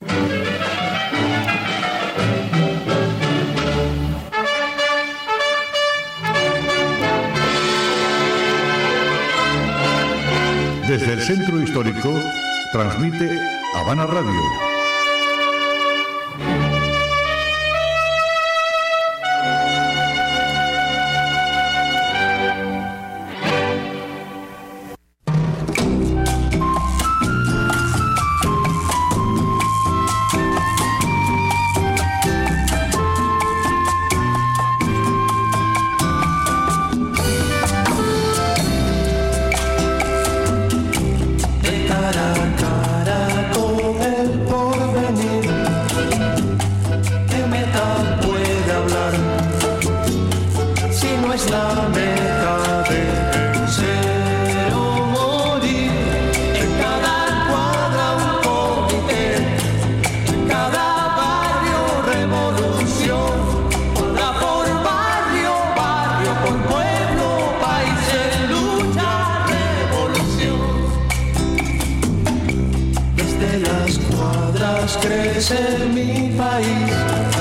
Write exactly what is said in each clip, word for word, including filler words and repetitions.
Desde el Centro Histórico, transmite Habana Radio. Crece mi país,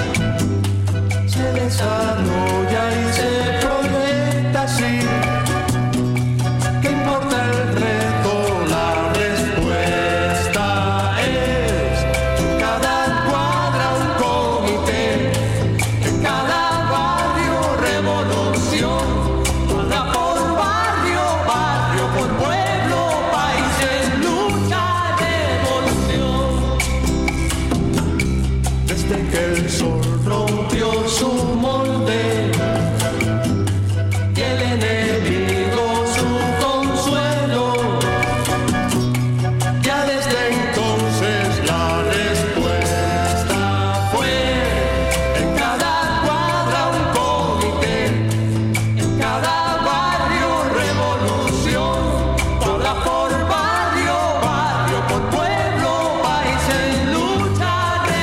se desarrolla y se proyecta así. ¿Qué importa el reto? La respuesta es en cada cuadra un comité, en cada barrio revolución, cuadra por barrio, barrio por pueblo, país en lucha de evolución. Desde que el sol rompió su molde y el enemigo su consuelo, ya desde entonces la respuesta fue en cada cuadra un comité, en cada barrio revolución, cuadra por barrio, barrio por pueblo, país en lucha.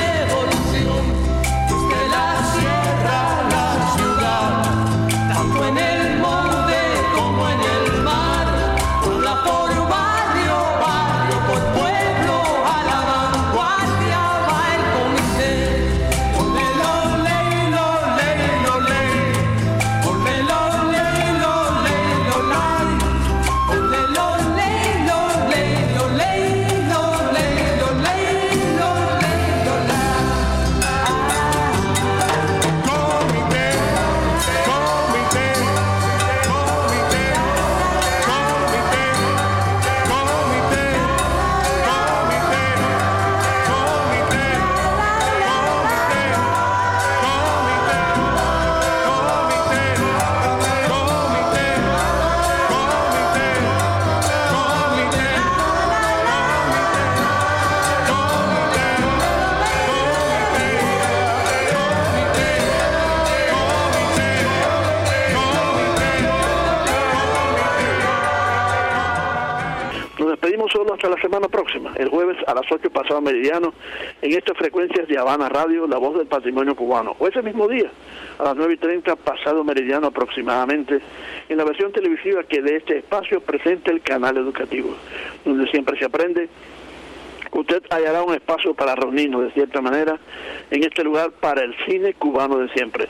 Solo hasta la semana próxima, el jueves a las ocho pasado meridiano, en estas frecuencias de Habana Radio, la voz del patrimonio cubano, o ese mismo día, a las nueve y treinta pasado meridiano aproximadamente, en la versión televisiva que de este espacio presenta el canal educativo, donde siempre se aprende. Usted hallará un espacio para reunirnos de cierta manera en este lugar para el cine cubano de siempre.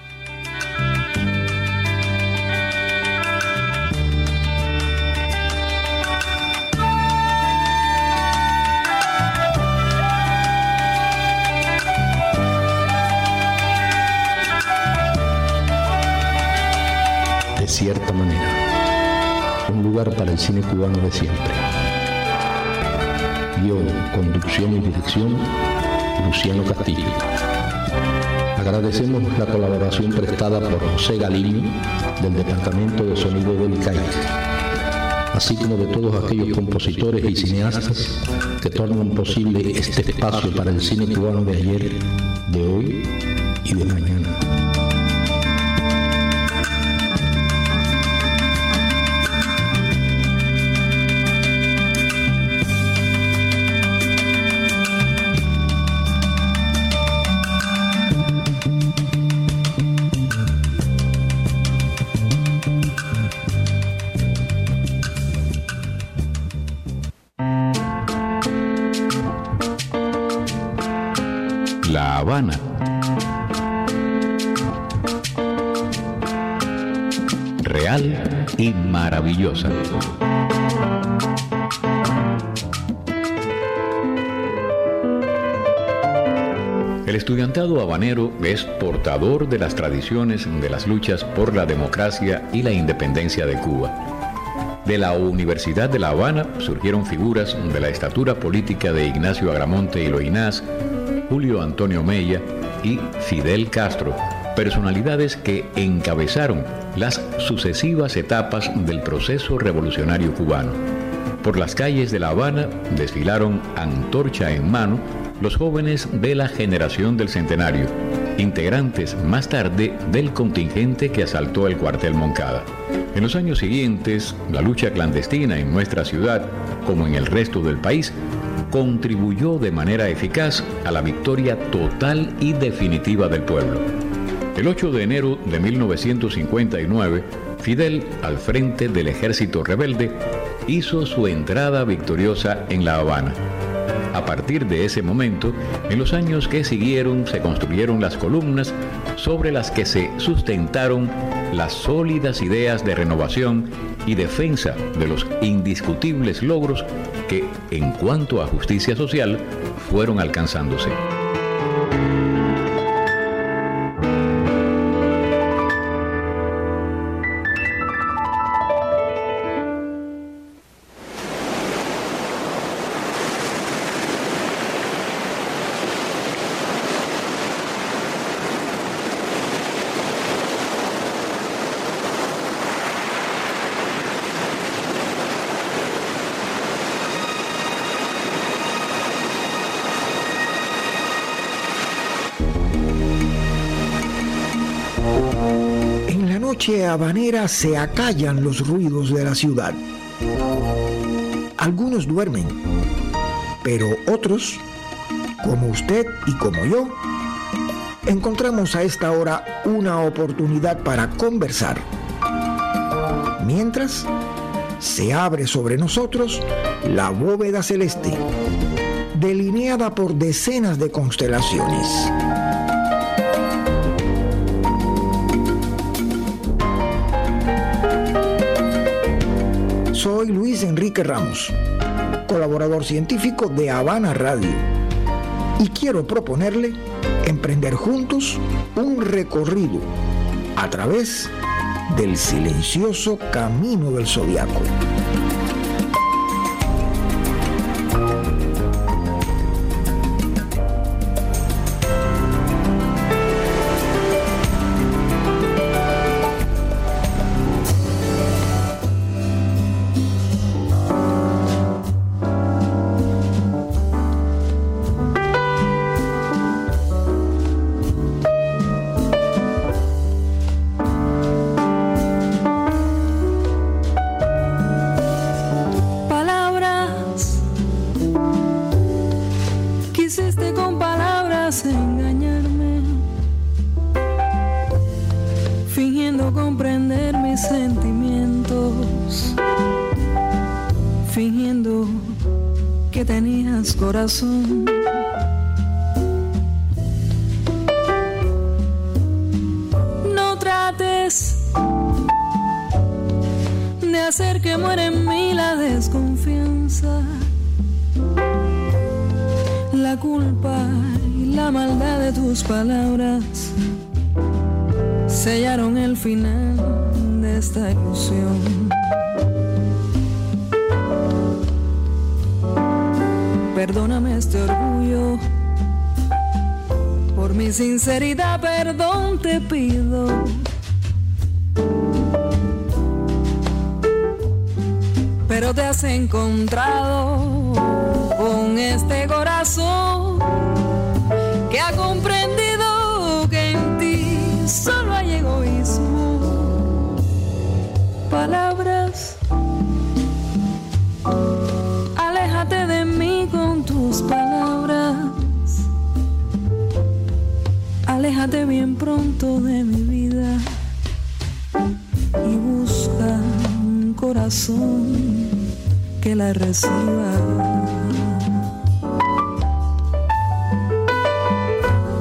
De cierta manera, un lugar para el cine cubano de siempre. Guión, conducción y dirección, Luciano Castillo. Agradecemos la colaboración prestada por José Galiño, del Departamento de Sonido del C A I, así como de todos aquellos compositores y cineastas que tornan posible este espacio para el cine cubano de ayer, de hoy y de mañana. La Habana. Real y maravillosa. El estudiantado habanero es portador de las tradiciones de las luchas por la democracia y la independencia de Cuba. De la Universidad de La Habana surgieron figuras de la estatura política de Ignacio Agramonte y Loinás, Julio Antonio Mella y Fidel Castro, personalidades que encabezaron las sucesivas etapas del proceso revolucionario cubano. Por las calles de La Habana desfilaron antorcha en mano los jóvenes de la generación del centenario, integrantes más tarde del contingente que asaltó el cuartel Moncada. En los años siguientes, la lucha clandestina en nuestra ciudad, como en el resto del país, contribuyó de manera eficaz a la victoria total y definitiva del pueblo. El ocho de enero de mil novecientos cincuenta y nueve, Fidel, al frente del ejército rebelde, hizo su entrada victoriosa en La Habana. A partir de ese momento, en los años que siguieron se construyeron las columnas sobre las que se sustentaron las sólidas ideas de renovación y defensa de los indiscutibles logros que, en cuanto a justicia social, fueron alcanzándose. Noche habanera se acallan los ruidos de la ciudad. Algunos duermen, pero otros, como usted y como yo, encontramos a esta hora una oportunidad para conversar. Mientras, se abre sobre nosotros la bóveda celeste, delineada por decenas de constelaciones. Soy Luis Enrique Ramos, colaborador científico de Habana Radio, y quiero proponerle emprender juntos un recorrido a través del silencioso camino del zodiaco. Corazón. No trates de hacer que muera en mí la desconfianza, la culpa y la maldad de tus palabras sellaron el final de esta ilusión. Perdóname este orgullo, por mi sinceridad perdón te pido. Pero te has encontrado con este corazón que ha comprendido que en ti solo hay egoísmo. Palabras, aléjate de mí con tus palabras, aléjate bien pronto de mi vida y busca un corazón que la reciba.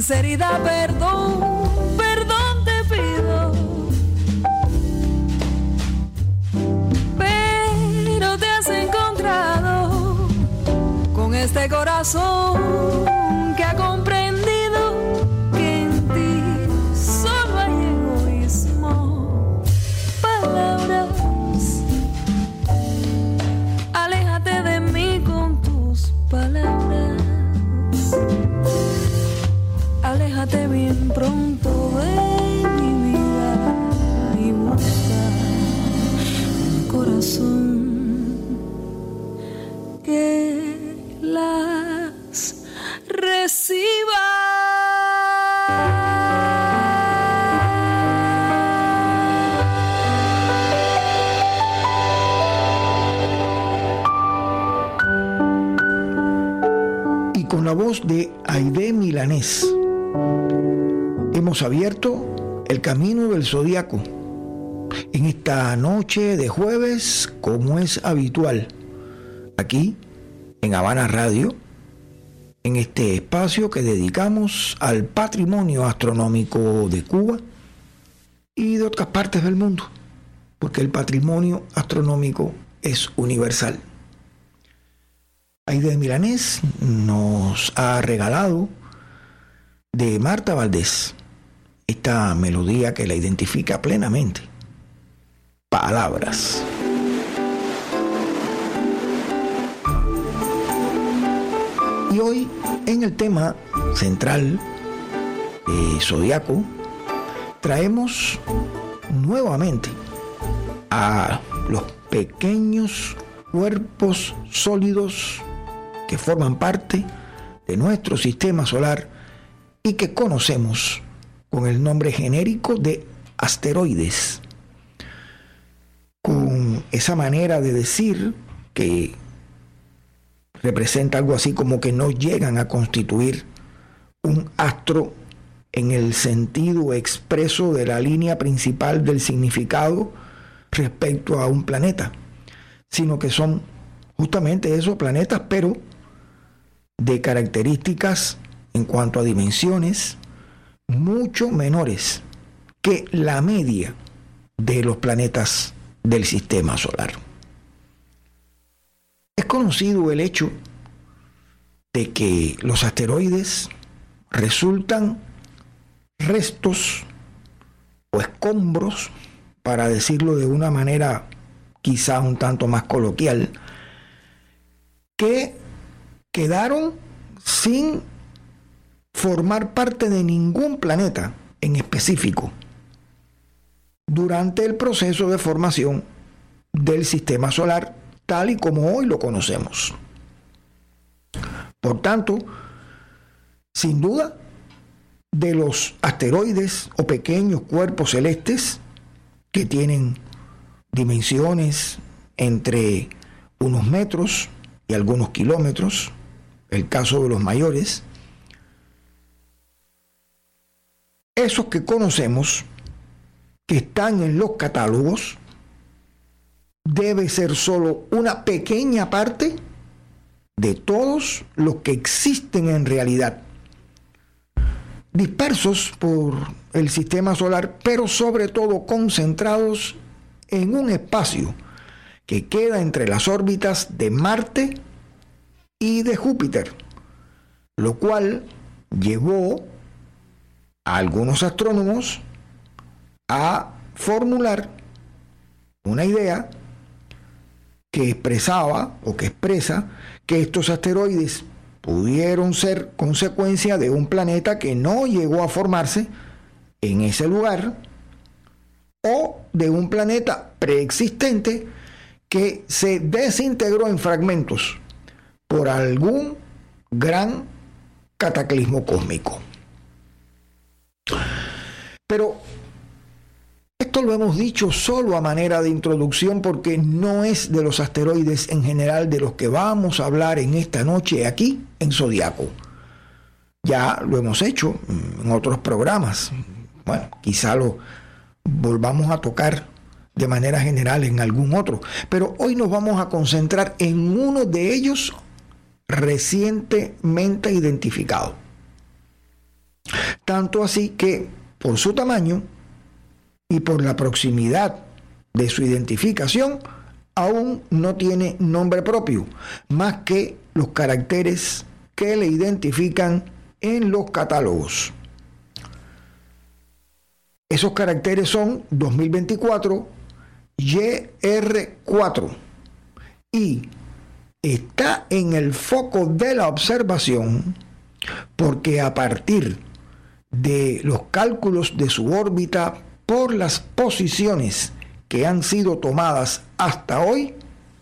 sinceridad, perdón, perdón te pido. Pero te has encontrado con este corazón que ha comprendido que en ti solo hay egoísmo. Palabras, aléjate de mí con tus palabras. Aléjate bien pronto de mi vida y busca un corazón que las reciba. Y con la voz de Aide Milanés hemos abierto el camino del zodiaco en esta noche de jueves, como es habitual, aquí en Habana Radio, en este espacio que dedicamos al patrimonio astronómico de Cuba y de otras partes del mundo, porque el patrimonio astronómico es universal. Aide Milanés nos ha regalado de Marta Valdés esta melodía que la identifica plenamente. Palabras. Y hoy, en el tema central de Zodiaco, traemos nuevamente a los pequeños cuerpos sólidos que forman parte de nuestro sistema solar y que conocemos con el nombre genérico de asteroides, con esa manera de decir que representa algo así como que no llegan a constituir un astro en el sentido expreso de la línea principal del significado respecto a un planeta, sino que son justamente esos planetas, pero de características en cuanto a dimensiones mucho menores que la media de los planetas del sistema solar. Es conocido el hecho de que los asteroides resultan restos o escombros, para decirlo de una manera quizá un tanto más coloquial, que quedaron sin formar parte de ningún planeta en específico durante el proceso de formación del sistema solar tal y como hoy lo conocemos. Por tanto, sin duda, de los asteroides o pequeños cuerpos celestes que tienen dimensiones entre unos metros y algunos kilómetros, el caso de los mayores, esos que conocemos, que están en los catálogos, debe ser solo una pequeña parte de todos los que existen en realidad, dispersos por el sistema solar, pero sobre todo concentrados en un espacio que queda entre las órbitas de Marte y de Júpiter, lo cual llevó a algunos astrónomos a formular una idea que expresaba o que expresa que estos asteroides pudieron ser consecuencia de un planeta que no llegó a formarse en ese lugar o de un planeta preexistente que se desintegró en fragmentos por algún gran cataclismo cósmico. Pero esto lo hemos dicho solo a manera de introducción, porque no es de los asteroides en general de los que vamos a hablar en esta noche aquí en Zodiaco. Ya lo hemos hecho en otros programas. Bueno, quizá lo volvamos a tocar de manera general en algún otro, pero hoy nos vamos a concentrar en uno de ellos recientemente identificado. tanto así que por su tamaño y por la proximidad de su identificación, aún no tiene nombre propio, más que los caracteres que le identifican en los catálogos. Esos caracteres son dos mil veinticuatro Y R cuatro y está en el foco de la observación porque a partir de los cálculos de su órbita por las posiciones que han sido tomadas hasta hoy,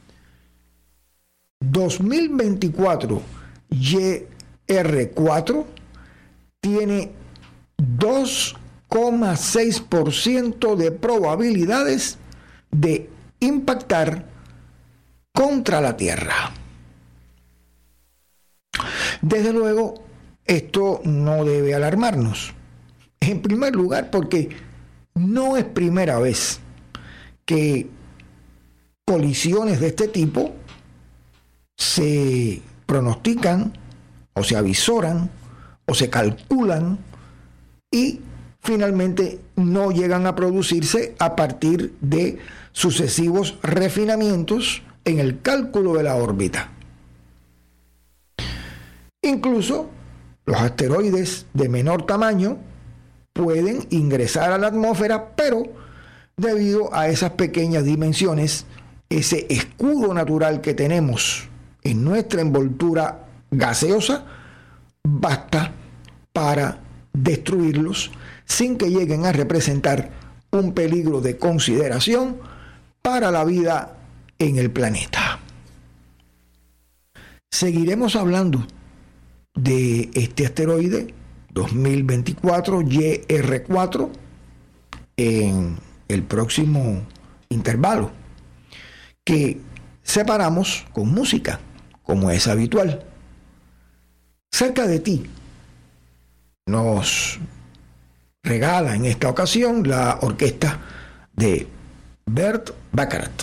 dos mil veinticuatro Y R cuatro tiene dos coma seis por ciento de probabilidades de impactar contra la Tierra. Desde luego, esto no debe alarmarnos. En primer lugar, porque no es primera vez que colisiones de este tipo se pronostican o se avisoran o se calculan y finalmente no llegan a producirse a partir de sucesivos refinamientos en el cálculo de la órbita. Incluso los asteroides de menor tamaño pueden ingresar a la atmósfera, pero debido a esas pequeñas dimensiones, ese escudo natural que tenemos en nuestra envoltura gaseosa basta para destruirlos sin que lleguen a representar un peligro de consideración para la vida en el planeta. Seguiremos hablando de este asteroide dos mil veinticuatro Y R cuatro en el próximo intervalo, que separamos con música, como es habitual. Cerca de ti nos regala en esta ocasión la orquesta de Burt Bacharach.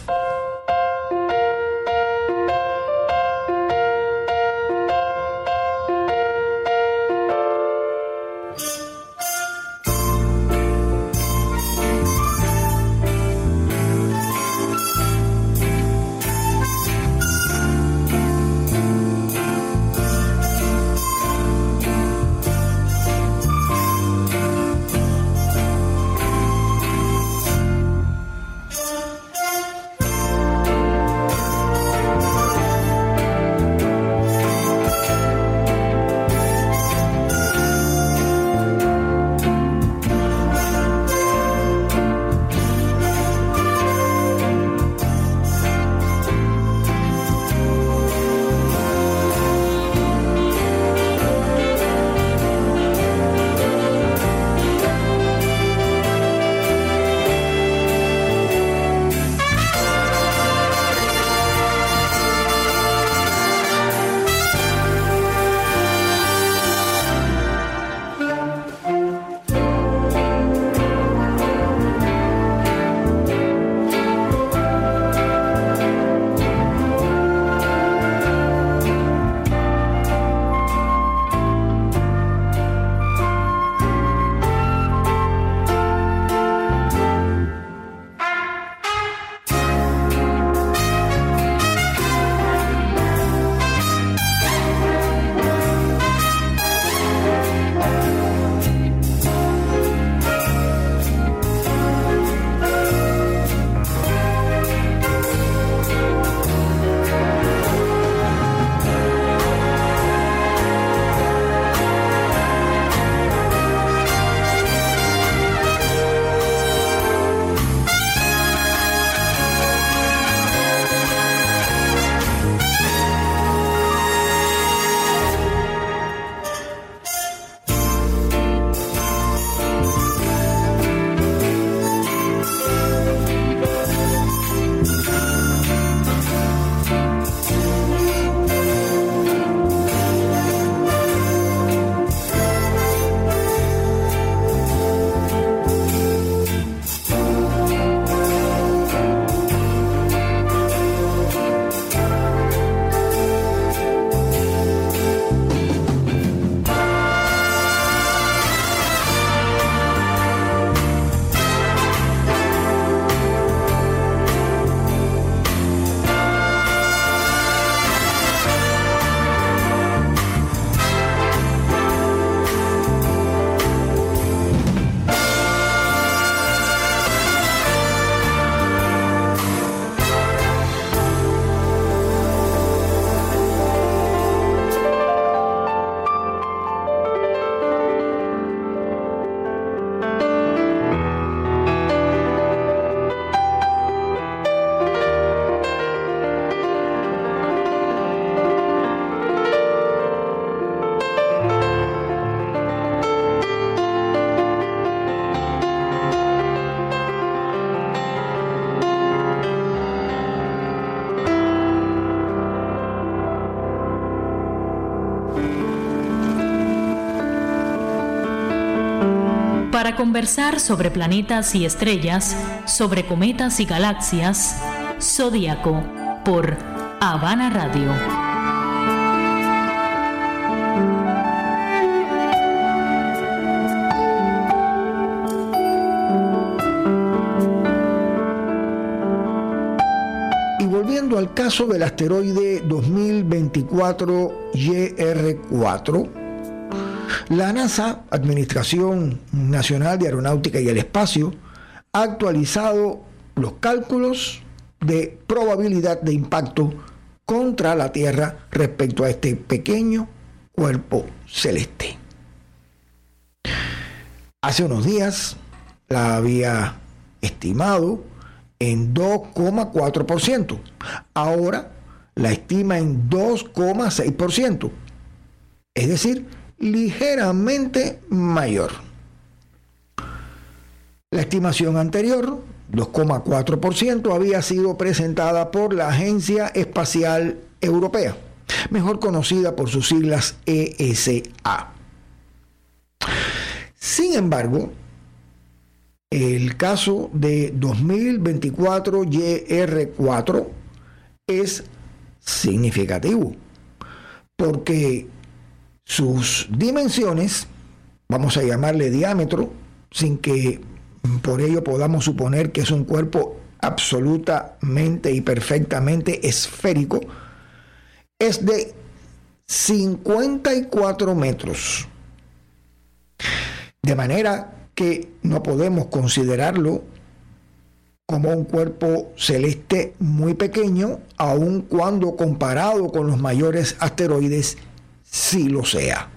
para conversar sobre planetas y estrellas, sobre cometas y galaxias. Zodíaco, por Habana Radio. Volviendo al caso del asteroide dos mil veinticuatro Y R cuatro, la NASA, Administración Nacional de Aeronáutica y el Espacio, ha actualizado los cálculos de probabilidad de impacto contra la Tierra respecto a este pequeño cuerpo celeste. Hace unos días la había estimado en dos coma cuatro por ciento. Ahora la estima en dos coma seis por ciento. Es decir, ligeramente mayor. La estimación anterior, dos coma cuatro por ciento, había sido presentada por la Agencia Espacial Europea, mejor conocida por sus siglas E S A. Sin embargo, el caso de dos mil veinticuatro Y R cuatro es significativo porque sus dimensiones, vamos a llamarle diámetro, sin que por ello podamos suponer que es un cuerpo absolutamente y perfectamente esférico, es de cincuenta y cuatro metros. De manera que no podemos considerarlo como un cuerpo celeste muy pequeño, aun cuando comparado con los mayores asteroides sí lo sea.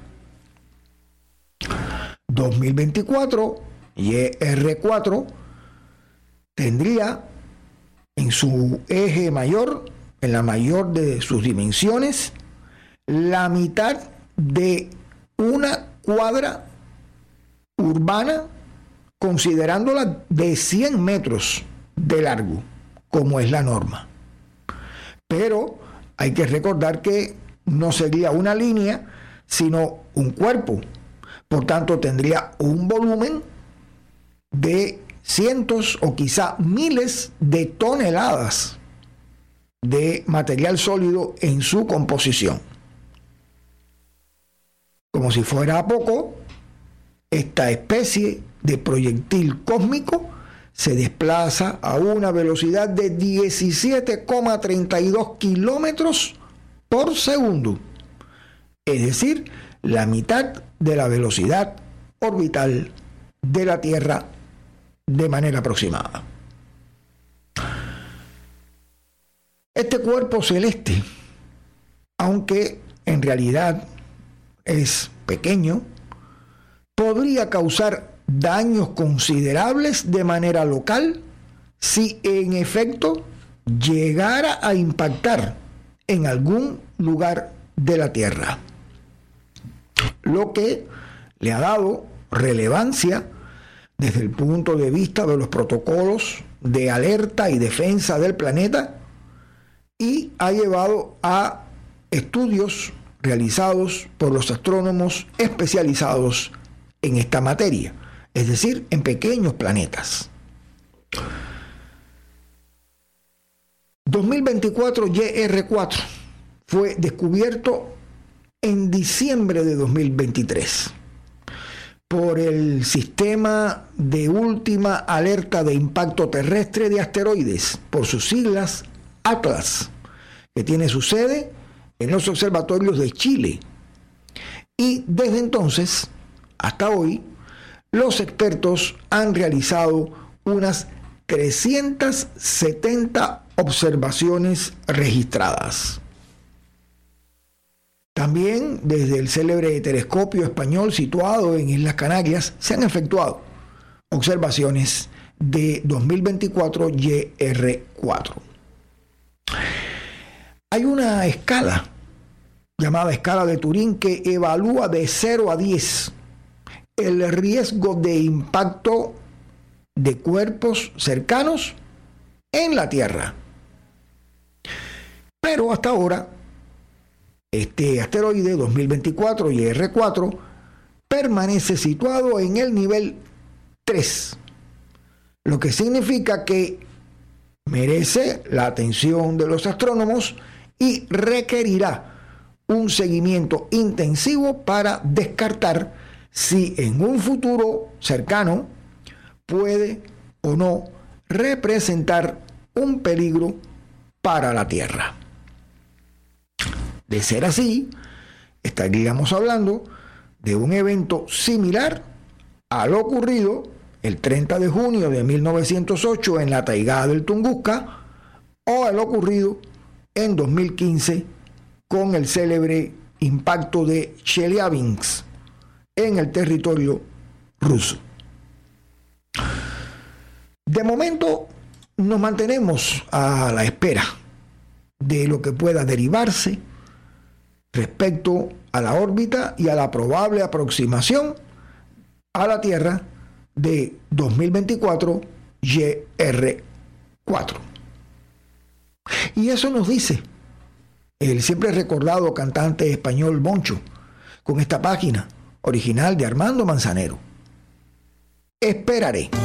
dos mil veinticuatro Y R cuatro tendría en su eje mayor, en la mayor de sus dimensiones, la mitad de una cuadra urbana, considerándola de cien metros de largo, como es la norma. Pero hay que recordar que no sería una línea, sino un cuerpo. Por tanto, tendría un volumen de cientos o quizá miles de toneladas de material sólido en su composición. Como si fuera poco, esta especie de proyectil cósmico se desplaza a una velocidad de diecisiete coma treinta y dos kilómetros por segundo, es decir, la mitad de la velocidad orbital de la Tierra de manera aproximada. Este cuerpo celeste, aunque en realidad es pequeño, podría causar daños considerables de manera local si en efecto llegara a impactar en algún lugar de la Tierra, lo que le ha dado relevancia desde el punto de vista de los protocolos de alerta y defensa del planeta y ha llevado a estudios realizados por los astrónomos especializados en esta materia, es decir, en pequeños planetas. dos mil veinticuatro Y R cuatro fue descubierto en diciembre de dos mil veintitrés por el Sistema de Última Alerta de Impacto Terrestre de Asteroides, por sus siglas ATLAS, que tiene su sede en los observatorios de Chile. Y desde entonces hasta hoy, los expertos han realizado unas trescientas setenta observaciones registradas. También desde el célebre telescopio español situado en Islas Canarias se han efectuado observaciones de dos mil veinticuatro Y R cuatro. Hay una escala llamada escala de Turín que evalúa de cero a diez el riesgo de impacto de cuerpos cercanos en la Tierra. Pero hasta ahora, este asteroide dos mil veinticuatro Y R cuatro permanece situado en el nivel tres, lo que significa que merece la atención de los astrónomos y requerirá un seguimiento intensivo para descartar si en un futuro cercano puede o no representar un peligro para la Tierra. De ser así, estaríamos hablando de un evento similar a lo ocurrido el treinta de junio de mil novecientos ocho en la taigada del Tunguska o a lo ocurrido en dos mil quince con el célebre impacto de Chelyabinsk en el territorio ruso. De momento nos mantenemos a la espera de lo que pueda derivarse respecto a la órbita y a la probable aproximación a la Tierra de dos mil veinticuatro Y R cuatro. Y eso nos dice el siempre recordado cantante español Moncho, con esta página original de Armando Manzanero. Esperaré.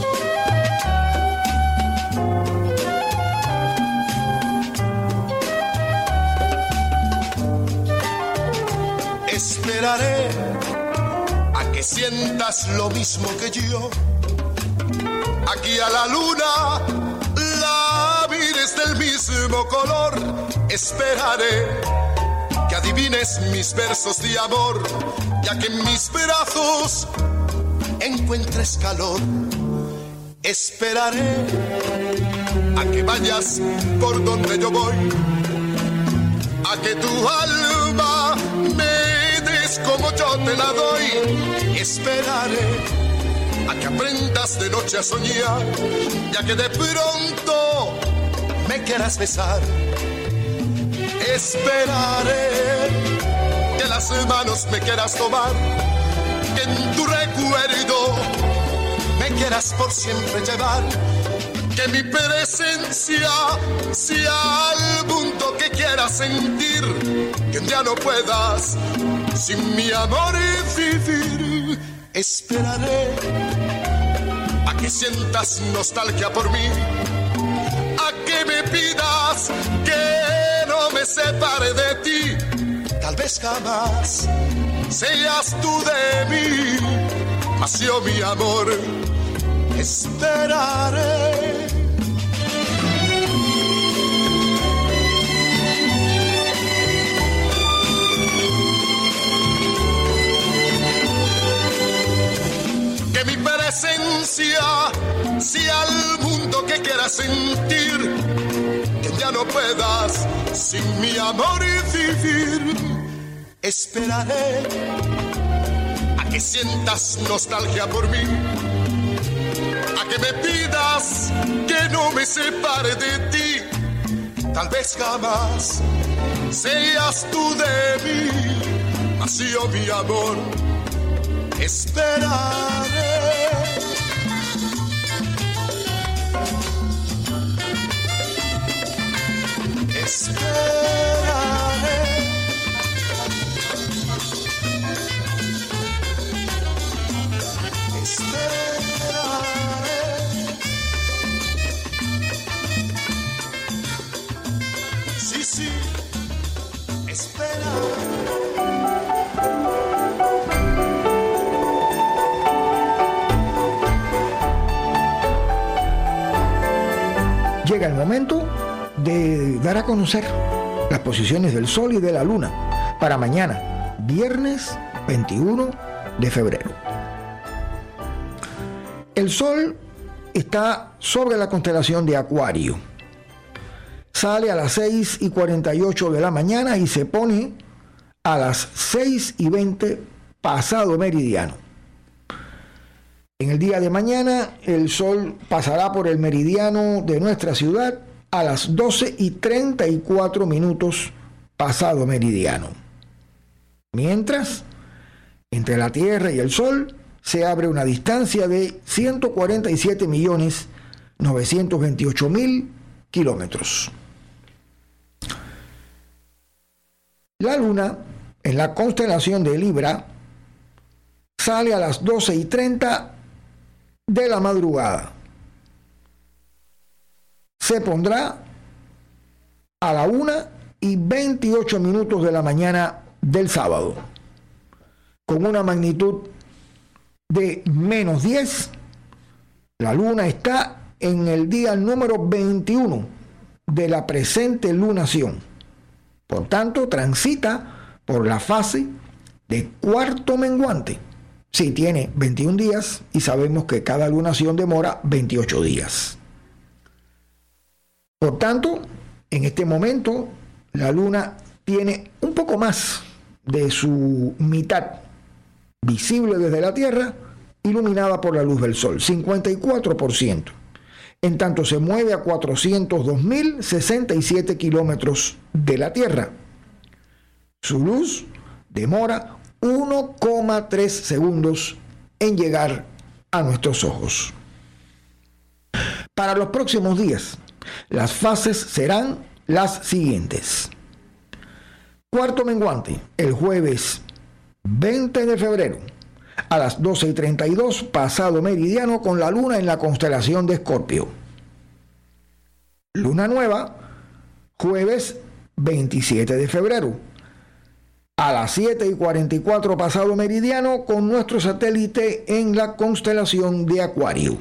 Esperaré a que sientas lo mismo que yo. Aquí a la luna la mires del mismo color. Esperaré que adivines mis versos de amor, ya que en mis brazos encuentres calor. Esperaré a que vayas por donde yo voy, a que tu alma me des como yo te la doy. Esperaré a que aprendas de noche a soñar, ya que de pronto me quieras besar. Esperaré que las manos me quieras tomar, que en tu recuerdo me quieras por siempre llevar, que mi presencia sea al mundo que quieras sentir, que un día no puedas sin mi amor vivir. Esperaré a que sientas nostalgia por mí, a que me pidas que no me separe de ti. Tal vez jamás seas tú de mí, mas yo mi amor esperaré. Que mi presencia sea al mundo que quieras sentir, que ya no puedas sin mi amor vivir. Esperaré a que sientas nostalgia por mí, a que me pidas que no me separe de ti. Tal vez jamás seas tú de mí, mas yo mi amor esperaré. Esperaré. Esperaré. Sí, sí, esperaré. Llega el momento de dar a conocer las posiciones del Sol y de la Luna para mañana, viernes veintiuno de febrero. El Sol está sobre la constelación de Acuario. Sale a las seis y cuarenta y ocho de la mañana y se pone a las seis y veinte pasado meridiano. En el día de mañana, el Sol pasará por el meridiano de nuestra ciudad a las doce y treinta y cuatro minutos pasado meridiano. Mientras, entre la Tierra y el Sol se abre una distancia de ciento cuarenta y siete millones novecientos veintiocho mil kilómetros. La Luna, en la constelación de Libra, sale a las doce y treinta de la madrugada. Se pondrá a la una y veintiocho minutos de la mañana del sábado, con una magnitud de menos diez. La luna está en el día número veintiuno de la presente lunación. Por tanto, transita por la fase de cuarto menguante. Sí, tiene veintiún días y sabemos que cada lunación demora veintiocho días. Por tanto, en este momento, la luna tiene un poco más de su mitad visible desde la Tierra, iluminada por la luz del Sol, cincuenta y cuatro por ciento. En tanto se mueve a cuatrocientos dos mil sesenta y siete kilómetros de la Tierra. Su luz demora uno coma tres segundos en llegar a nuestros ojos. Para los próximos días, las fases serán las siguientes. Cuarto menguante, el jueves veinte de febrero, a las doce y treinta y dos, pasado meridiano, con la luna en la constelación de Escorpio. Luna nueva, jueves veintisiete de febrero, a las siete y cuarenta y cuatro, pasado meridiano, con nuestro satélite en la constelación de Acuario.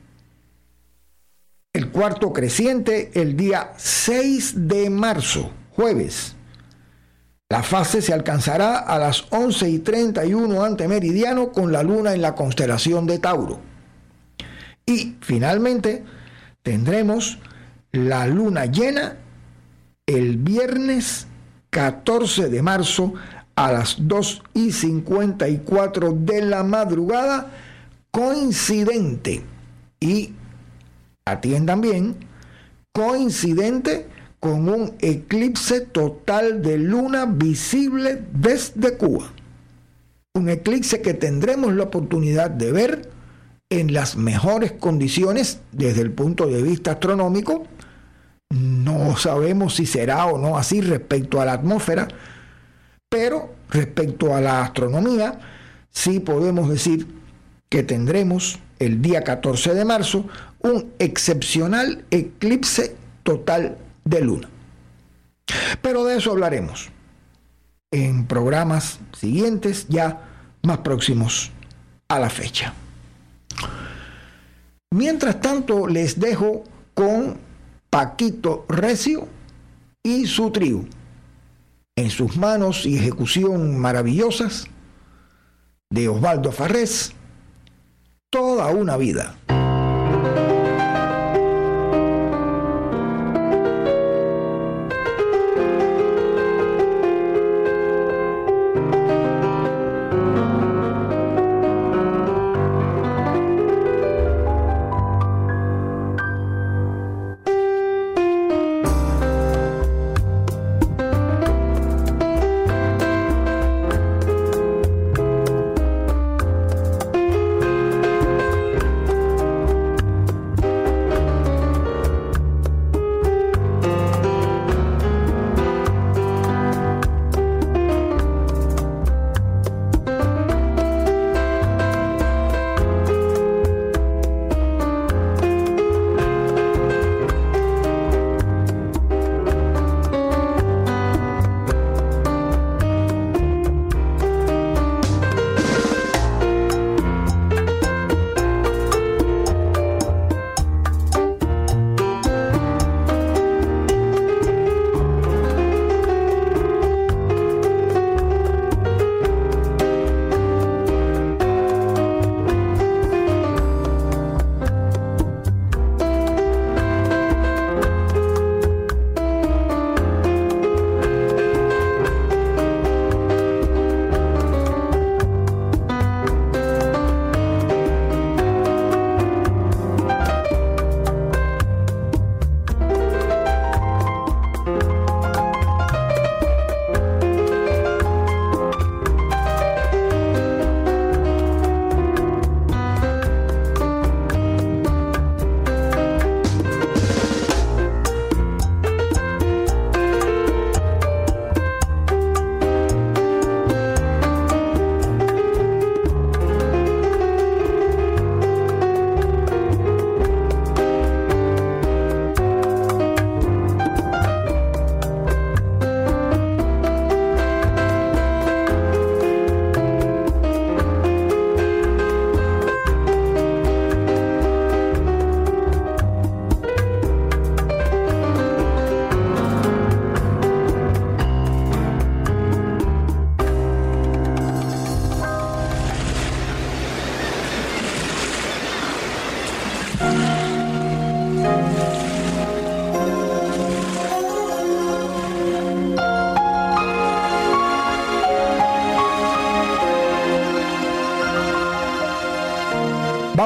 El cuarto creciente, el día seis de marzo, jueves. La fase se alcanzará a las once y treinta y uno antemeridiano, con la luna en la constelación de Tauro. Y finalmente tendremos la luna llena el viernes catorce de marzo a las dos y cincuenta y cuatro de la madrugada, coincidente, y atiendan bien, coincidente con un eclipse total de luna visible desde Cuba. Un eclipse que tendremos la oportunidad de ver en las mejores condiciones desde el punto de vista astronómico. No sabemos si será o no así respecto a la atmósfera, pero respecto a la astronomía, sí podemos decir que tendremos el día catorce de marzo un excepcional eclipse total de luna. Pero de eso hablaremos en programas siguientes, ya más próximos a la fecha. Mientras tanto, les dejo con Paquito Recio y su trío, en sus manos y ejecución maravillosas de Osvaldo Farrés, Toda una vida.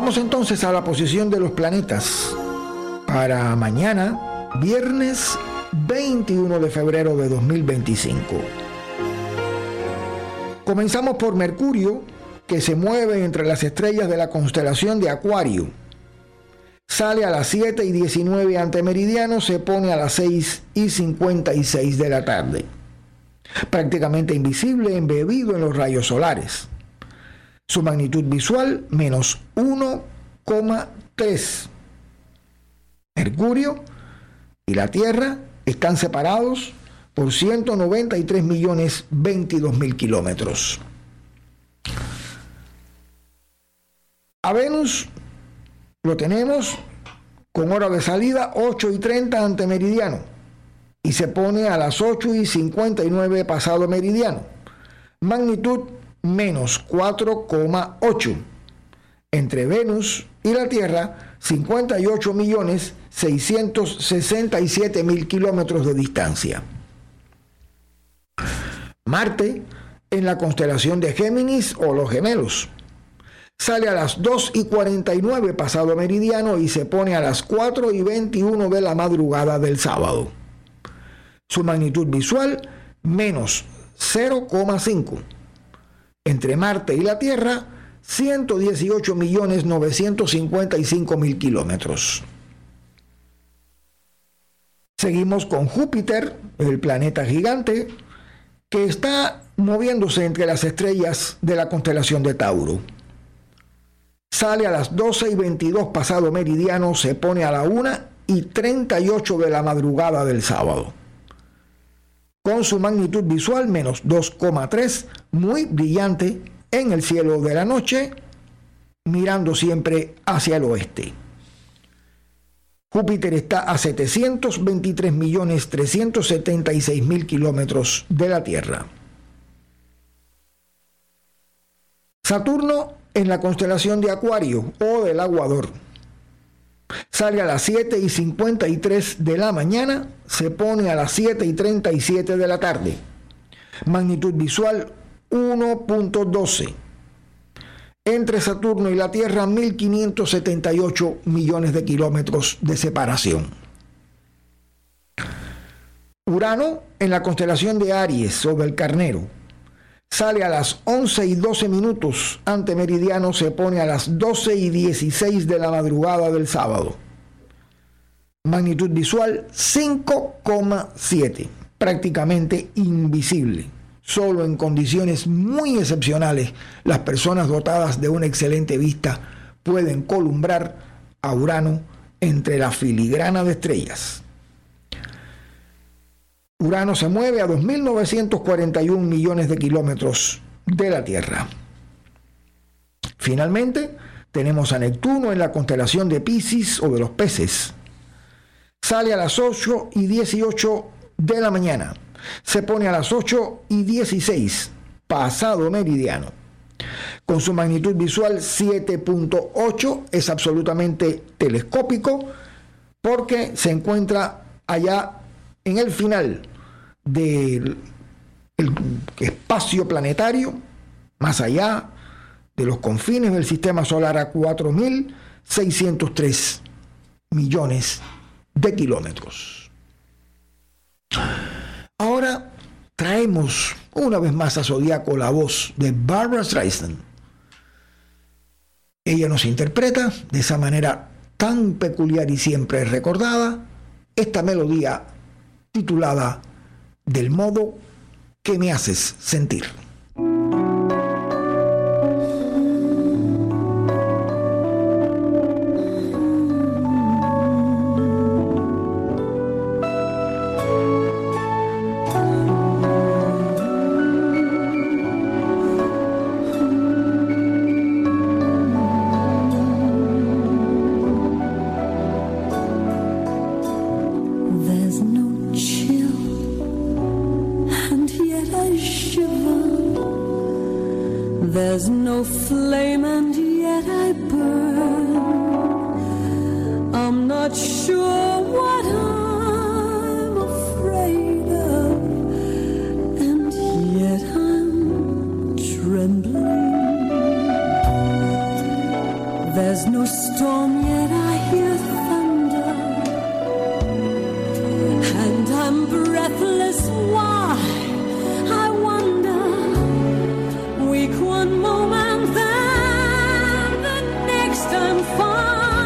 Vamos entonces a la posición de los planetas para mañana, viernes veintiuno de febrero de dos mil veinticinco. Comenzamos por Mercurio, que se mueve entre las estrellas de la constelación de Acuario. Sale a las siete y diecinueve ante meridiano, se pone a las seis y cincuenta y seis de la tarde. Prácticamente invisible, embebido en los rayos solares. Su magnitud visual, menos uno coma tres. Mercurio y la Tierra están separados por ciento noventa y tres millones veintidós mil kilómetros. A Venus lo tenemos con hora de salida ocho y treinta ante meridiano y se pone a las ocho y cincuenta y nueve pasado meridiano. Magnitud menos cuatro coma ocho. Entre Venus y la Tierra, cincuenta y ocho millones seiscientos sesenta y siete mil kilómetros de distancia. Marte, en la constelación de Géminis o los Gemelos, sale a las dos y cuarenta y nueve pasado meridiano y se pone a las cuatro y veintiuno de la madrugada del sábado. Su magnitud visual, menos cero coma cinco. Entre Marte y la Tierra, ciento dieciocho millones novecientos cincuenta y cinco mil kilómetros. Seguimos con Júpiter, el planeta gigante, que está moviéndose entre las estrellas de la constelación de Tauro. Sale a las doce y veintidós pasado meridiano, se pone a la una y treinta y ocho de la madrugada del sábado. Con su magnitud visual menos dos coma tres, muy brillante en el cielo de la noche, mirando siempre hacia el oeste. Júpiter está a setecientos veintitrés millones trescientos setenta y seis mil kilómetros de la Tierra. Saturno en la constelación de Acuario o del Aguador. Sale a las siete y cincuenta y tres de la mañana, se pone a las siete y treinta y siete de la tarde. Magnitud visual uno punto doce. Entre Saturno y la Tierra, mil quinientos setenta y ocho millones de kilómetros de separación. Urano en la constelación de Aries o del Carnero. Sale a las once y doce minutos ante meridiano, se pone a las doce y dieciséis de la madrugada del sábado. Magnitud visual cinco coma siete, prácticamente invisible. Solo en condiciones muy excepcionales las personas dotadas de una excelente vista pueden columbrar a Urano entre la filigrana de estrellas. Urano se mueve a dos mil novecientos cuarenta y un millones de kilómetros de la Tierra. Finalmente, tenemos a Neptuno en la constelación de Piscis o de los peces. Sale a las ocho y dieciocho de la mañana. Se pone a las ocho y dieciséis, pasado meridiano. Con su magnitud visual siete punto ocho, es absolutamente telescópico porque se encuentra allá en el final del el espacio planetario, más allá de los confines del sistema solar, a cuatro mil seiscientos tres millones de kilómetros. Ahora traemos una vez más a Zodíaco la voz de Barbra Streisand. Ella nos interpreta de esa manera tan peculiar y siempre recordada esta melodía titulada Del modo que me haces sentir. There's no flame and yet I burn. I'm not sure what I'm afraid of, and yet I'm trembling. There's no I'm breathless. Why? I wonder. Weak one moment, then the next I'm fine.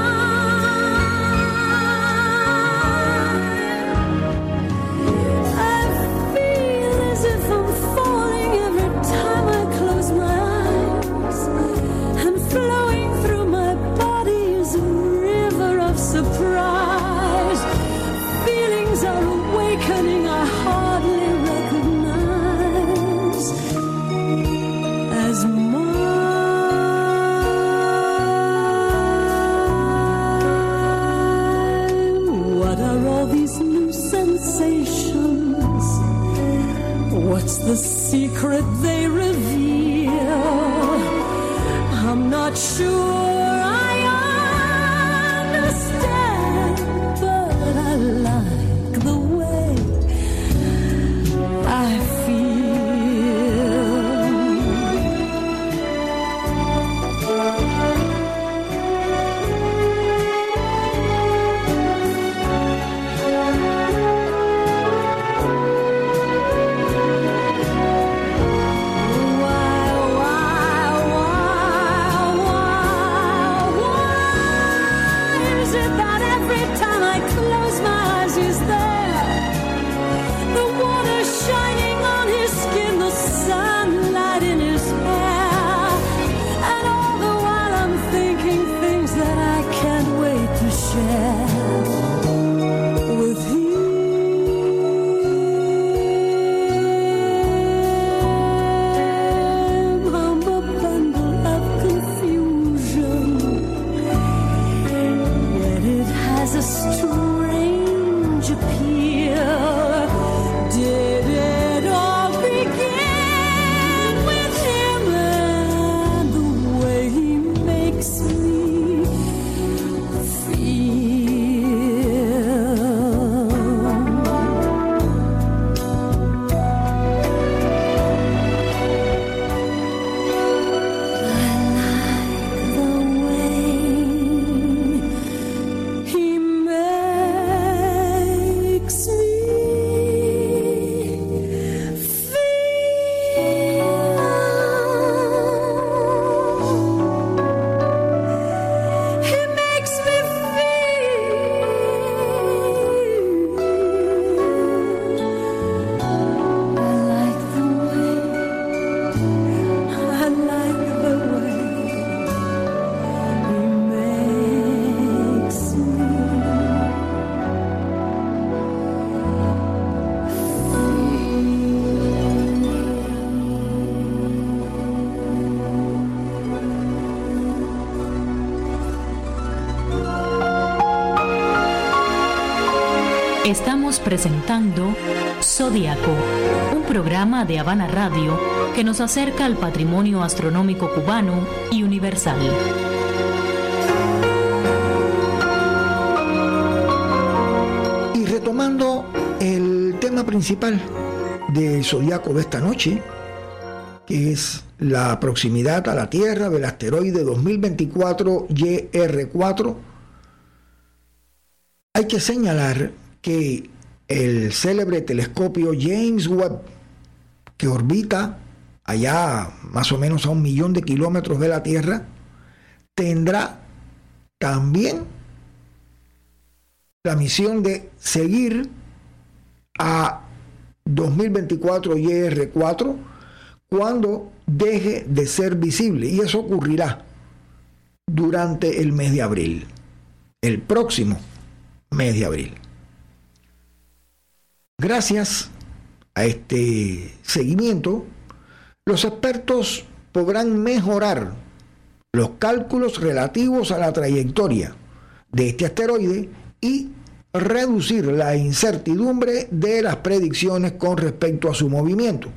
What's the secret they reveal? I'm not sure I understand, but I like the way I Estamos presentando Zodíaco, un programa de Habana Radio que nos acerca al patrimonio astronómico cubano y universal. Y retomando el tema principal del Zodíaco de esta noche, que es la proximidad a la Tierra del asteroide dos mil veinticuatro Y R cuatro, hay que señalar que el célebre telescopio James Webb, que orbita allá más o menos a un millón de kilómetros de la Tierra, tendrá también la misión de seguir a dos mil veinticuatro Y R cuatro cuando deje de ser visible, y eso ocurrirá durante el mes de abril, el próximo mes de abril. Gracias a este seguimiento, los expertos podrán mejorar los cálculos relativos a la trayectoria de este asteroide y reducir la incertidumbre de las predicciones con respecto a su movimiento.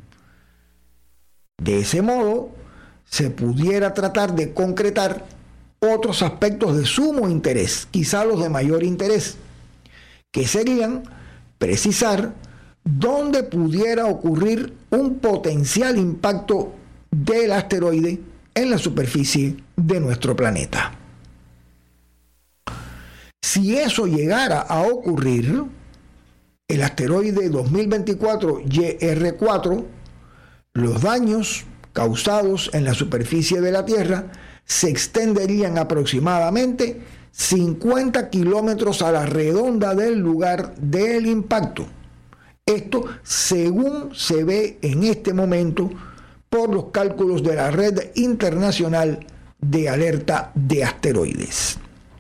De ese modo, se pudiera tratar de concretar otros aspectos de sumo interés, quizá los de mayor interés, que serían precisar dónde pudiera ocurrir un potencial impacto del asteroide en la superficie de nuestro planeta. Si eso llegara a ocurrir, el asteroide dos mil veinticuatro Y R cuatro, los daños causados en la superficie de la Tierra se extenderían aproximadamente cincuenta kilómetros a la redonda del lugar del impacto. Esto según se ve en este momento por los cálculos de la Red Internacional de Alerta de Asteroides.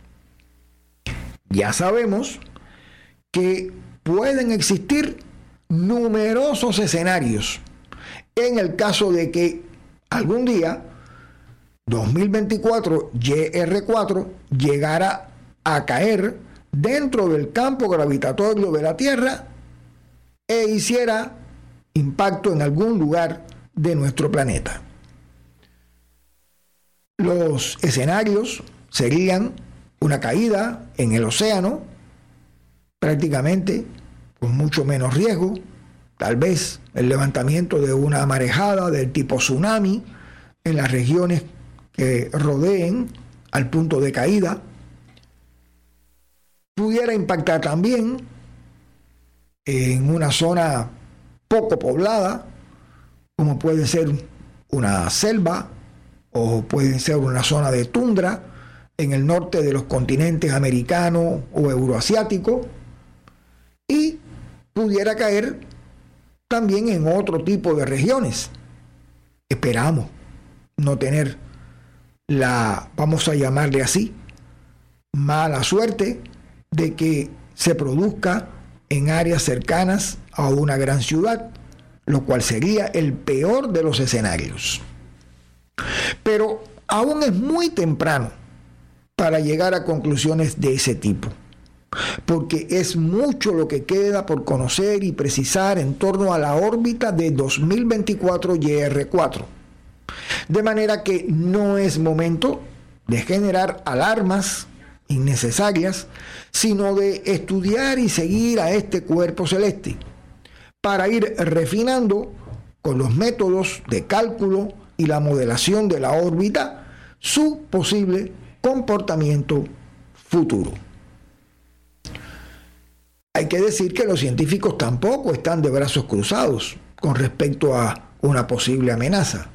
Ya sabemos que pueden existir numerosos escenarios en el caso de que algún día dos mil veinticuatro Y R cuatro llegara a caer dentro del campo gravitatorio de la Tierra e hiciera impacto en algún lugar de nuestro planeta. Los escenarios serían una caída en el océano, prácticamente con mucho menos riesgo, tal vez el levantamiento de una marejada del tipo tsunami en las regiones que rodeen al punto de caída. Pudiera impactar también en una zona poco poblada, como puede ser una selva o puede ser una zona de tundra en el norte de los continentes americano o euroasiático, y pudiera caer también en otro tipo de regiones. Esperamos no tener la, vamos a llamarle así, mala suerte de que se produzca en áreas cercanas a una gran ciudad, lo cual sería el peor de los escenarios. Pero aún es muy temprano para llegar a conclusiones de ese tipo, porque es mucho lo que queda por conocer y precisar en torno a la órbita de dos mil veinticuatro Y R cuatro. De manera que no es momento de generar alarmas innecesarias, sino de estudiar y seguir a este cuerpo celeste para ir refinando con los métodos de cálculo y la modelación de la órbita su posible comportamiento futuro. Hay que decir que los científicos tampoco están de brazos cruzados con respecto a una posible amenaza.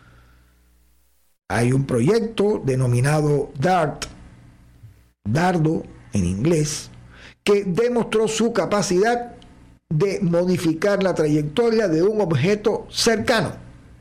Hay un proyecto denominado DART, dardo en inglés, que demostró su capacidad de modificar la trayectoria de un objeto cercano.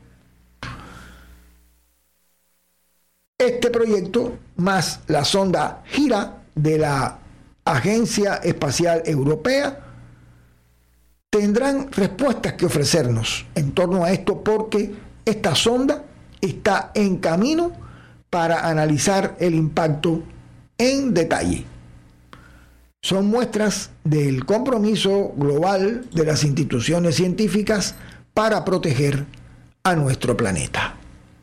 Este proyecto, más la sonda Gira de la Agencia Espacial Europea, tendrán respuestas que ofrecernos en torno a esto, porque esta sonda está en camino para analizar el impacto en detalle. Son muestras del compromiso global de las instituciones científicas para proteger a nuestro planeta.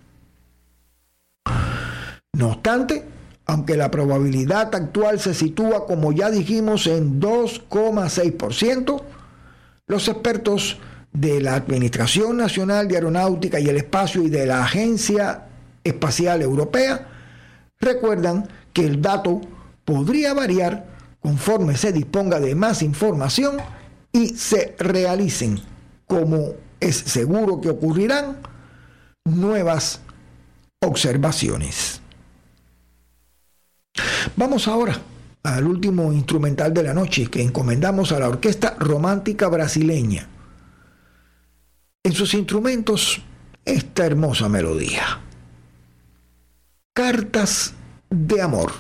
No obstante, aunque la probabilidad actual se sitúa, como ya dijimos, en dos coma seis por ciento, los expertos de la Administración Nacional de Aeronáutica y el Espacio y de la Agencia Espacial Europea recuerdan que el dato podría variar conforme se disponga de más información y se realicen, como es seguro que ocurrirán, nuevas observaciones. Vamos ahora al último instrumental de la noche, que encomendamos a la Orquesta Romántica Brasileña. En sus instrumentos, esta hermosa melodía. Cartas de amor.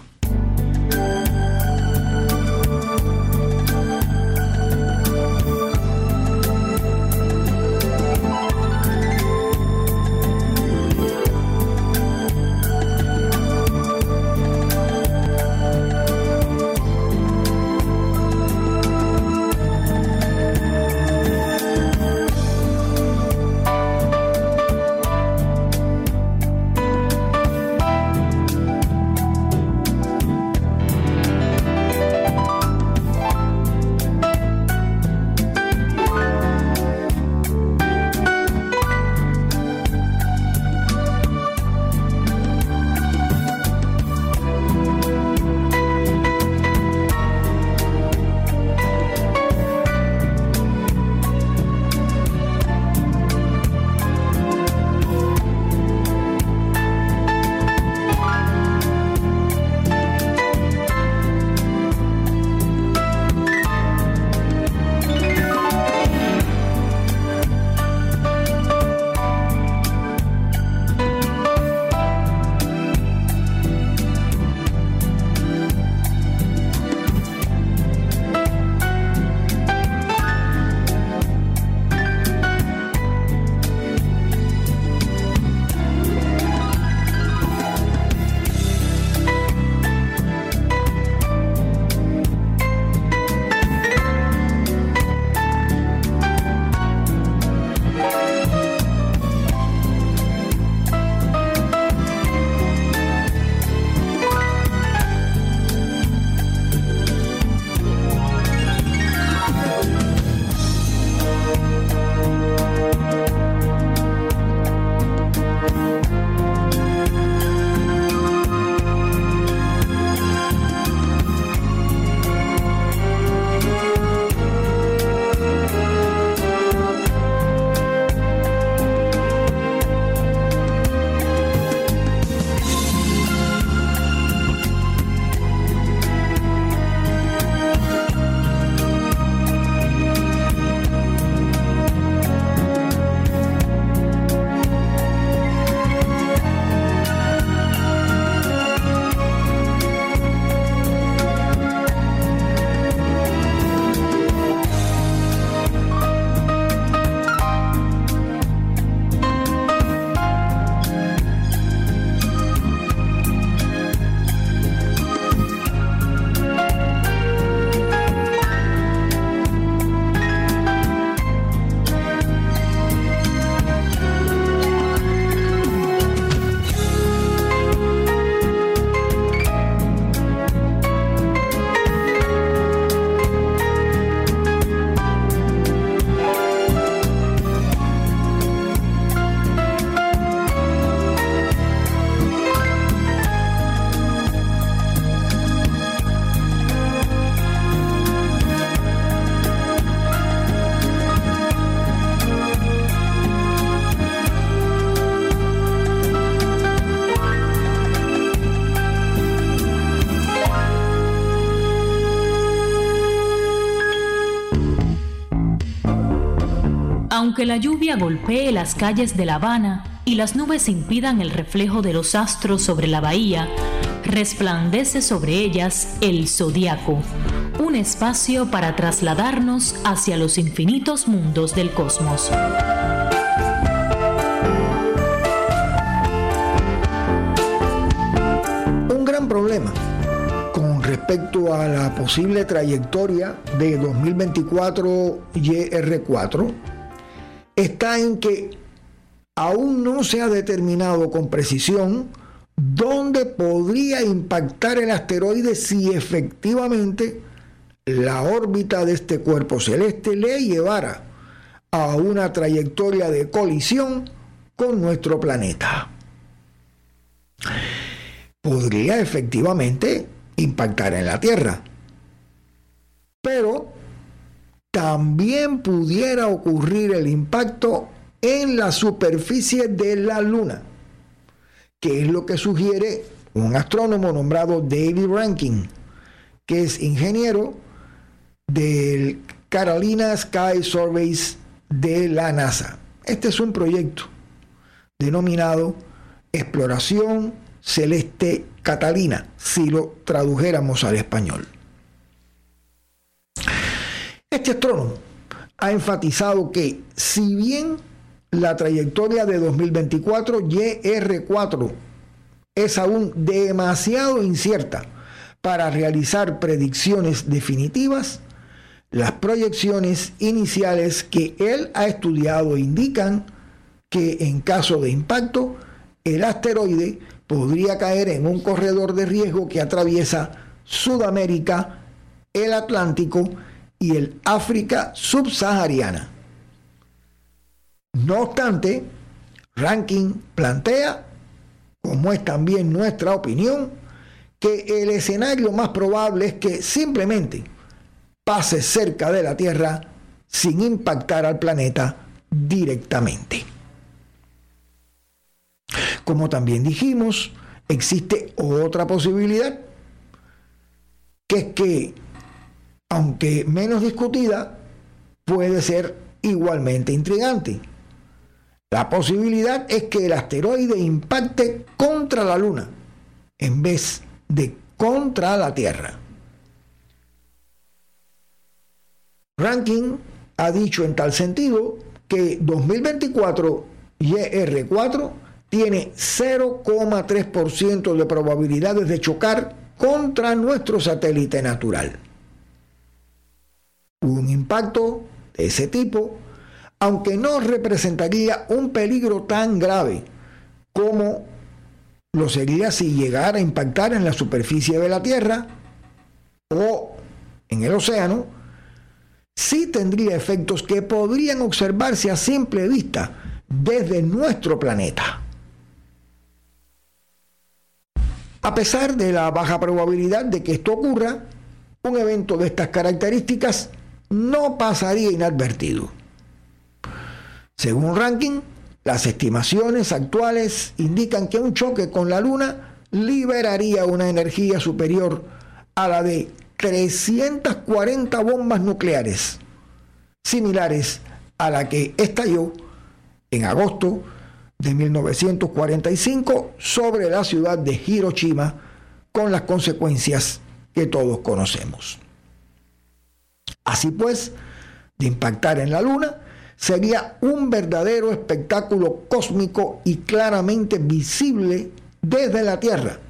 Aunque la lluvia golpee las calles de La Habana y las nubes impidan el reflejo de los astros sobre la bahía, resplandece sobre ellas el zodiaco, un espacio para trasladarnos hacia los infinitos mundos del cosmos. Un gran problema con respecto a la posible trayectoria de dos mil veinticuatro Y R cuatro está en que aún no se ha determinado con precisión dónde podría impactar el asteroide si efectivamente la órbita de este cuerpo celeste le llevara a una trayectoria de colisión con nuestro planeta. Podría efectivamente impactar en la Tierra, pero también pudiera ocurrir el impacto en la superficie de la Luna, que es lo que sugiere un astrónomo nombrado David Rankin, que es ingeniero del Carolina Sky Surveys de la NASA. Este es un proyecto denominado Exploración Celeste Catalina, si lo tradujéramos al español. Este astrónomo ha enfatizado que, si bien la trayectoria de dos mil veinticuatro Y R cuatro es aún demasiado incierta para realizar predicciones definitivas, las proyecciones iniciales que él ha estudiado indican que, en caso de impacto, el asteroide podría caer en un corredor de riesgo que atraviesa Sudamérica, el Atlántico y el África subsahariana. No obstante, Rankin plantea, como es también nuestra opinión, que el escenario más probable es que simplemente pase cerca de la Tierra sin impactar al planeta directamente. Como también dijimos, existe otra posibilidad, que es que, aunque menos discutida, puede ser igualmente intrigante. La posibilidad es que el asteroide impacte contra la Luna en vez de contra la Tierra. Rankin ha dicho en tal sentido que dos mil veinticuatro Y R cuatro tiene cero coma tres por ciento de probabilidades de chocar contra nuestro satélite natural. Un impacto de ese tipo, aunque no representaría un peligro tan grave como lo sería si llegara a impactar en la superficie de la Tierra o en el océano, sí tendría efectos que podrían observarse a simple vista desde nuestro planeta. A pesar de la baja probabilidad de que esto ocurra, un evento de estas características no pasaría inadvertido. Según Rankin, las estimaciones actuales indican que un choque con la Luna liberaría una energía superior a la de trescientas cuarenta bombas nucleares, similares a la que estalló en agosto de mil novecientos cuarenta y cinco sobre la ciudad de Hiroshima, con las consecuencias que todos conocemos. Así pues, de impactar en la Luna, sería un verdadero espectáculo cósmico y claramente visible desde la Tierra.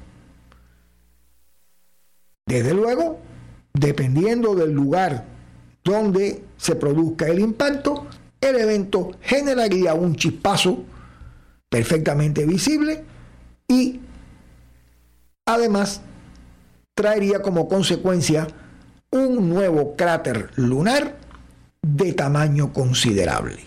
Desde luego, dependiendo del lugar donde se produzca el impacto, el evento generaría un chispazo perfectamente visible y además traería como consecuencia un nuevo cráter lunar de tamaño considerable.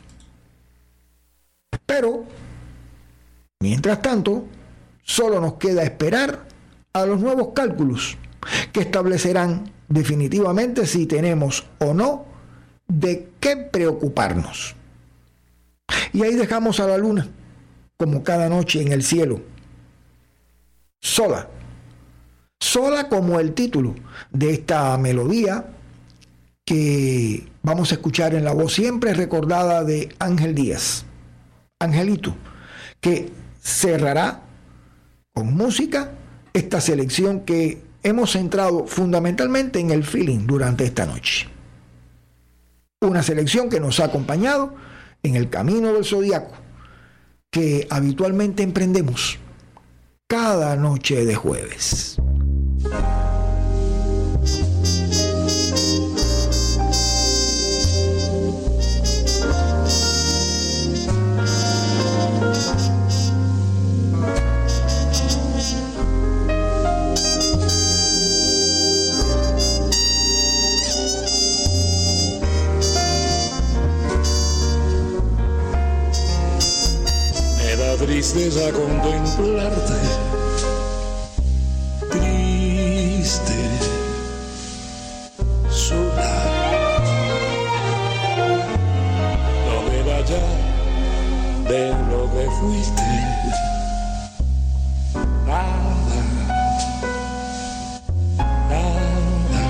Pero, mientras tanto, solo nos queda esperar a los nuevos cálculos que establecerán definitivamente si tenemos o no de qué preocuparnos. Y ahí dejamos a la Luna, como cada noche en el cielo, sola, sola como el título de esta melodía que vamos a escuchar en la voz siempre recordada de Ángel Díaz, Angelito, que cerrará con música esta selección que hemos centrado fundamentalmente en el feeling durante esta noche. Una selección que nos ha acompañado en el camino del zodiaco que habitualmente emprendemos cada noche de jueves. Tristeza contemplarte, triste, sola, no queda ya de lo que fuiste, nada, nada.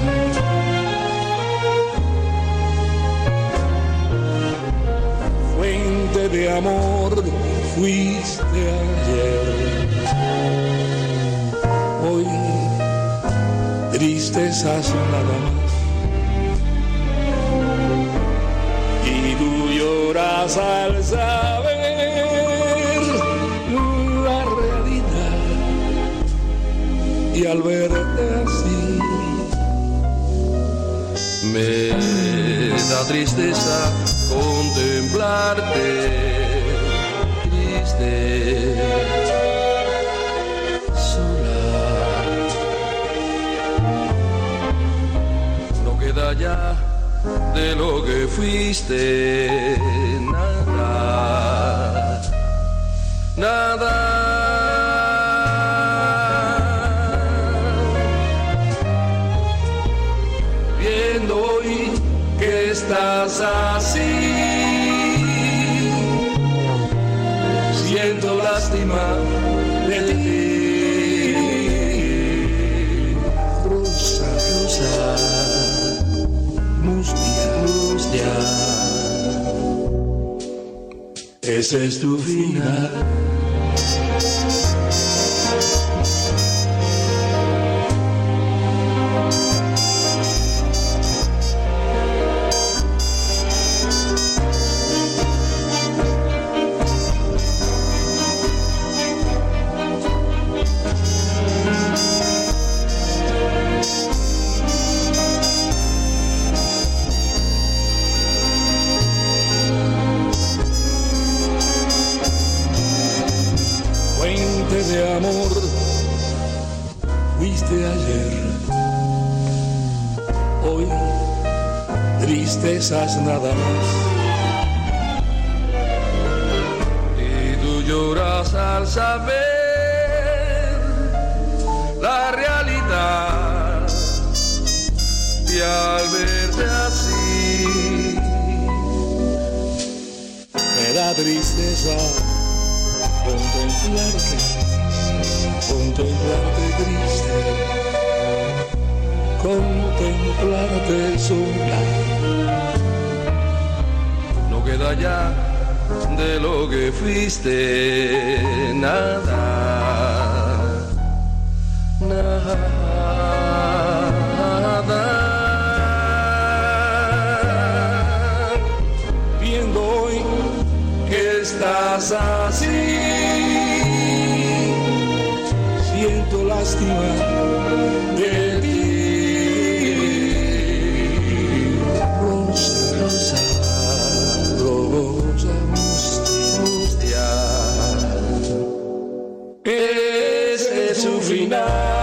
Fuente de amor fuiste ayer, hoy tristezas nada más, y tú lloras al saber la realidad, y al verte así me da tristeza contemplarte. Sola, no queda ya de lo que fuiste, nada, nada. Viendo hoy que estás así, siento lástima de ti, rosa, rosa, mustia, mustia, ese es tu final. De amor fuiste ayer, hoy tristezas nada más, y tú lloras al saber la realidad, y al verte así me da tristeza contemplarte. Contemplarte triste, contemplarte sola, no queda ya de lo que fuiste, nada, nada. Viendo hoy que estás así, siento lástima de ti, rosa, rosa, rosa, mustia, ese es su final.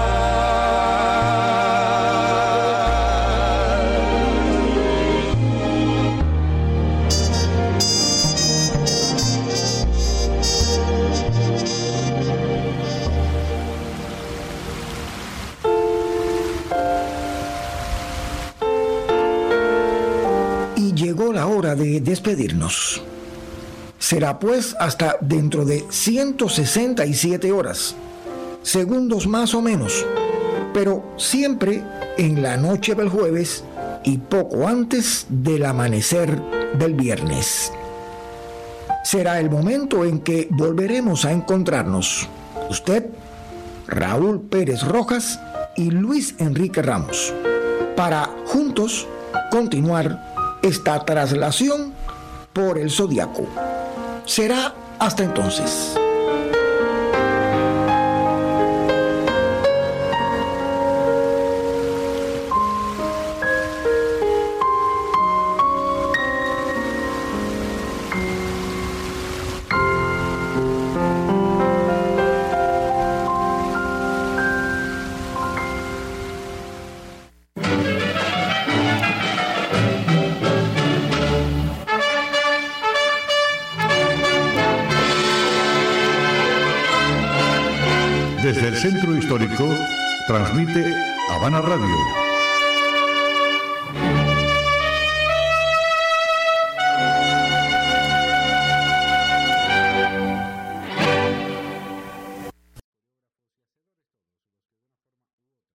De despedirnos. Será pues hasta dentro de ciento sesenta y siete horas, segundos más o menos, pero siempre en la noche del jueves y poco antes del amanecer del viernes. Será el momento en que volveremos a encontrarnos, usted, Raúl Pérez Rojas y Luis Enrique Ramos, para juntos continuar esta traslación por el Zodiaco. Será hasta entonces. Desde el Centro Histórico, transmite Habana Radio